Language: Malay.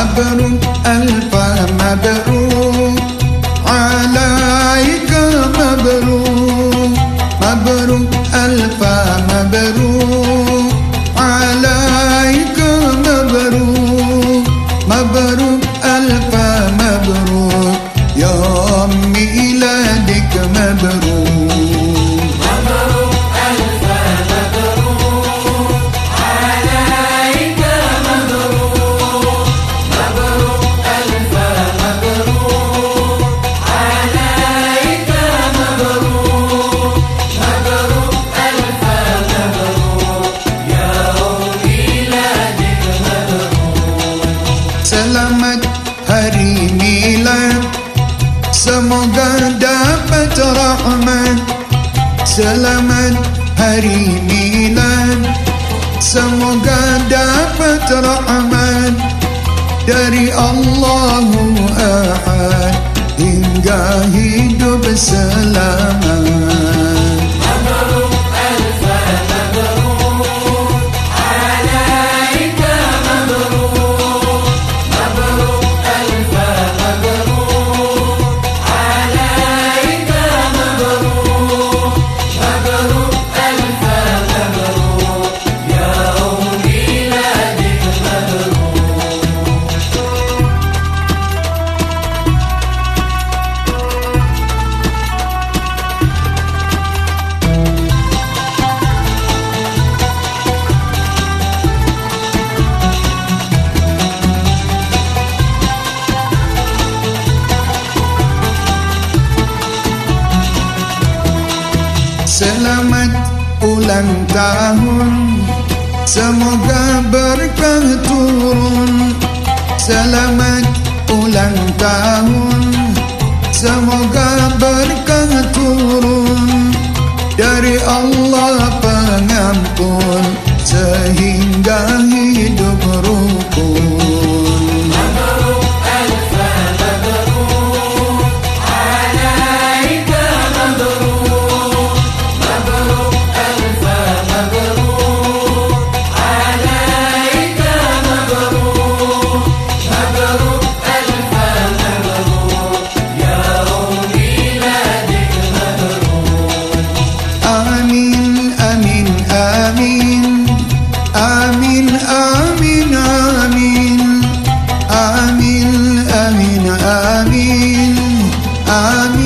مبروك ألف مبروك عليك مبروك مبروك ألف مبروك عليك مبروك مبروك ألف مبروك يوم ميلادك مبروك Selamat hari milad, semoga dapat rahmat. Selamat hari milad, semoga dapat rahmat dari Allahu Ahad hingga hidup selamat. Selamat ulang tahun, semoga berkah turun. Selamat ulang tahun, semoga berkah turun dari Allah pengampun sehingga hidup rukun. Amin.